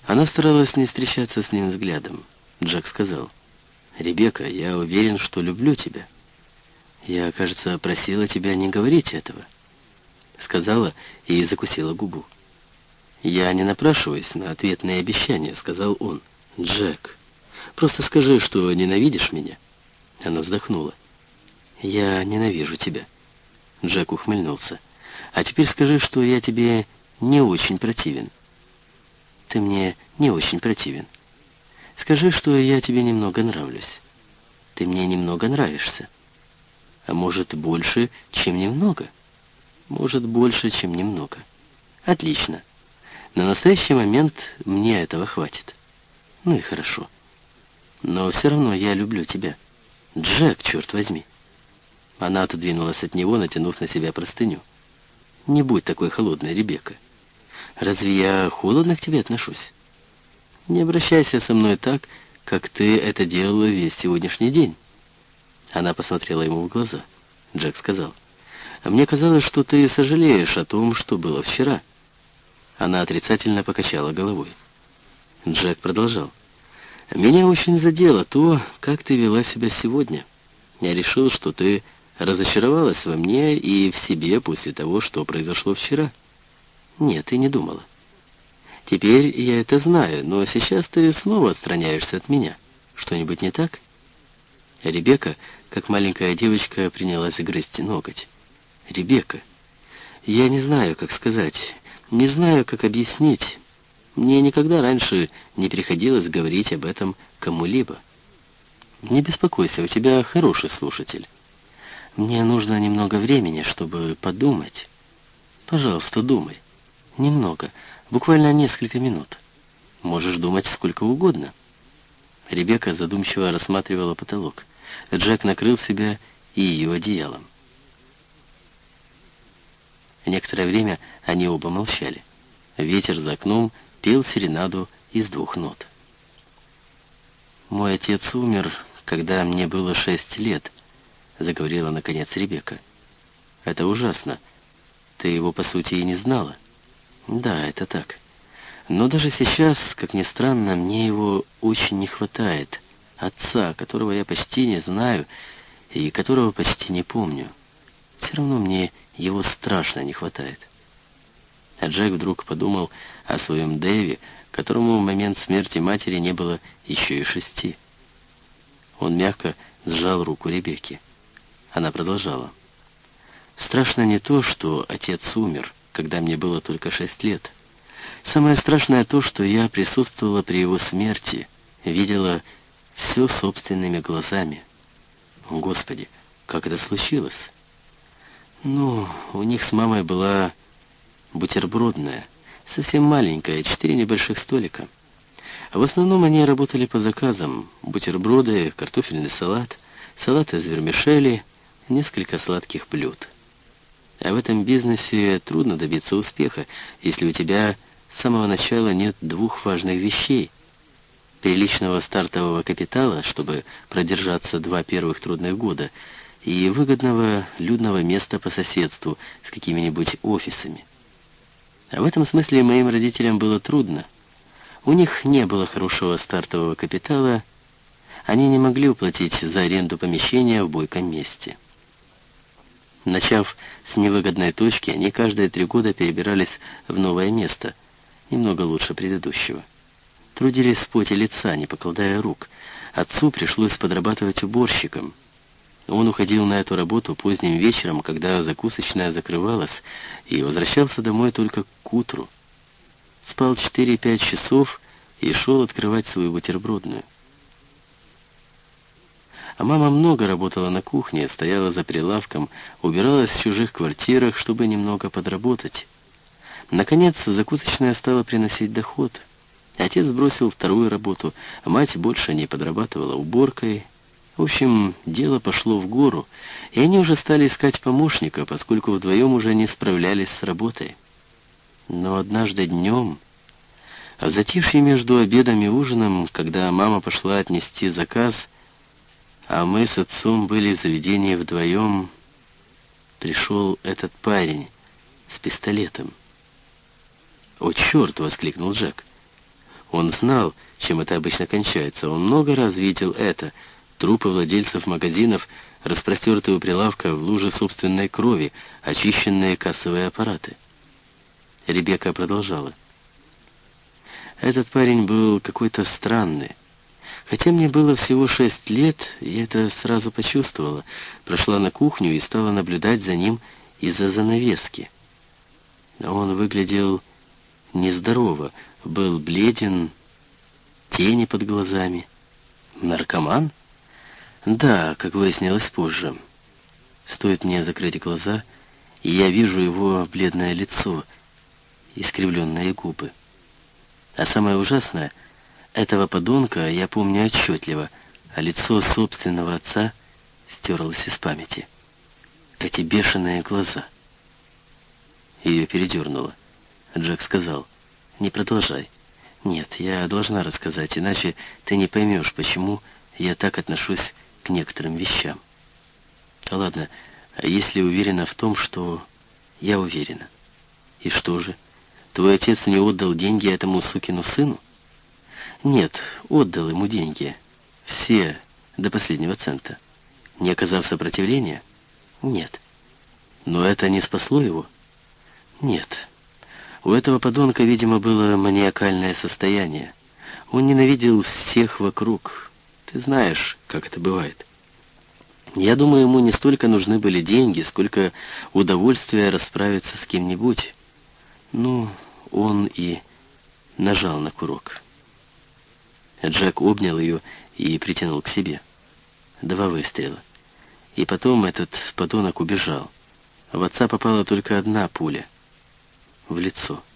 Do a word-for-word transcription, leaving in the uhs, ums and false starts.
Она старалась не встречаться с ним взглядом. Джек сказал: «Ребекка, я уверен, что люблю тебя. Я, кажется, просила тебя не говорить этого». Сказала и закусила губу. «Я не напрашиваюсь на ответные обещания», — сказал он. «Джек, просто скажи, что ненавидишь меня». Она вздохнула. «Я ненавижу тебя». Джек ухмыльнулся. «А теперь скажи, что я тебе не очень противен». «Ты мне не очень противен». «Скажи, что я тебе немного нравлюсь». «Ты мне немного нравишься». «А может, больше, чем немного?» «Может, больше, чем немного». «Отлично. На настоящий момент мне этого хватит». «Ну и хорошо. Но все равно я люблю тебя. Джек, черт возьми». Она отодвинулась от него, натянув на себя простыню. «Не будь такой холодной, Ребекка. Разве я холодно к тебе отношусь? Не обращайся со мной так, как ты это делала весь сегодняшний день». Она посмотрела ему в глаза. Джек сказал: «А мне казалось, что ты сожалеешь о том, что было вчера». Она отрицательно покачала головой. Джек продолжал: «Меня очень задело то, как ты вела себя сегодня. Я решил, что ты разочаровалась во мне и в себе после того, что произошло вчера». «Нет, ты не думала». «Теперь я это знаю, но сейчас ты снова отстраняешься от меня. Что-нибудь не так?» Ребекка, как маленькая девочка, принялась грызть ноготь. «Ребекка, я не знаю, как сказать, не знаю, как объяснить. Мне никогда раньше не приходилось говорить об этом кому-либо». «Не беспокойся, у тебя хороший слушатель. Мне нужно немного времени, чтобы подумать». «Пожалуйста, думай. Немного, буквально несколько минут. Можешь думать сколько угодно». Ребекка задумчиво рассматривала потолок. Джек накрыл себя и ее одеялом. Некоторое время они оба молчали. Ветер за окном пел серенаду из двух нот. «Мой отец умер, когда мне было шесть лет», — заговорила наконец Ребекка. «Это ужасно. Ты его, по сути, и не знала». «Да, это так. Но даже сейчас, как ни странно, мне его очень не хватает. Отца, которого я почти не знаю и которого почти не помню. Все равно мне его страшно не хватает». А Джек вдруг подумал о своем Дэйве, которому в момент смерти матери не было еще и шести. Он мягко сжал руку Ребекки. Она продолжала: «Страшно не то, что отец умер, когда мне было только шесть лет. Самое страшное то, что я присутствовала при его смерти, видела все собственными глазами. Господи, как это случилось? Ну, у них с мамой была бутербродная, совсем маленькая, четыре небольших столика. В основном они работали по заказам: бутерброды, картофельный салат, салат из вермишели, несколько сладких блюд. А в этом бизнесе трудно добиться успеха, если у тебя с самого начала нет двух важных вещей: приличного стартового капитала, чтобы продержаться два первых трудных года, и выгодного людного места по соседству с какими-нибудь офисами. А в этом смысле моим родителям было трудно. У них не было хорошего стартового капитала, они не могли уплатить за аренду помещения в бойком месте. Начав с невыгодной точки, они каждые три года перебирались в новое место, немного лучше предыдущего. Трудились в поте лица, не покладая рук. Отцу пришлось подрабатывать уборщиком. Он уходил на эту работу поздним вечером, когда закусочная закрывалась, и возвращался домой только к утру. Спал четыре-пять часов и шел открывать свою бутербродную. А мама много работала на кухне, стояла за прилавком, убиралась в чужих квартирах, чтобы немного подработать. Наконец, закусочная стала приносить доход. Отец бросил вторую работу, а мать больше не подрабатывала уборкой. В общем, дело пошло в гору, и они уже стали искать помощника, поскольку вдвоем уже не справлялись с работой. Но однажды днем, в затишье между обедом и ужином, когда мама пошла отнести заказ, а мы с отцом были в заведении вдвоем, пришел этот парень с пистолетом. «О, черт!» — воскликнул Джек. Он знал, чем это обычно кончается. Он много раз видел это. Трупы владельцев магазинов, распростертые у прилавка в луже собственной крови, очищенные кассовые аппараты. Ребекка продолжала. Этот парень был какой-то странный. Хотя мне было всего шесть лет, я это сразу почувствовала. Прошла на кухню и стала наблюдать за ним из-за занавески. Он выглядел нездорово, был бледен, тени под глазами. Наркоман? Да, как выяснилось позже. Стоит мне закрыть глаза, и я вижу его бледное лицо, искривленные губы. А самое ужасное, этого подонка я помню отчетливо, а лицо собственного отца стерлось из памяти. Эти бешеные глаза. Ее передернуло. Джек сказал: «Не продолжай. Нет, я должна рассказать, иначе ты не поймешь, почему я так отношусь к некоторым вещам». Ладно, а если уверена в том, что я уверена? И что же? Твой отец не отдал деньги этому сукину сыну? Нет, отдал ему деньги. Все, до последнего цента. Не оказав сопротивления? Нет. Но это не спасло его? Нет. У этого подонка, видимо, было маниакальное состояние. Он ненавидел всех вокруг. Ты знаешь, как это бывает. Я думаю, ему не столько нужны были деньги, сколько удовольствие расправиться с кем-нибудь. Ну, он и нажал на курок. Джек обнял ее и притянул к себе. Два выстрела. И потом этот подонок убежал. В отца попала только одна пуля. В лицо.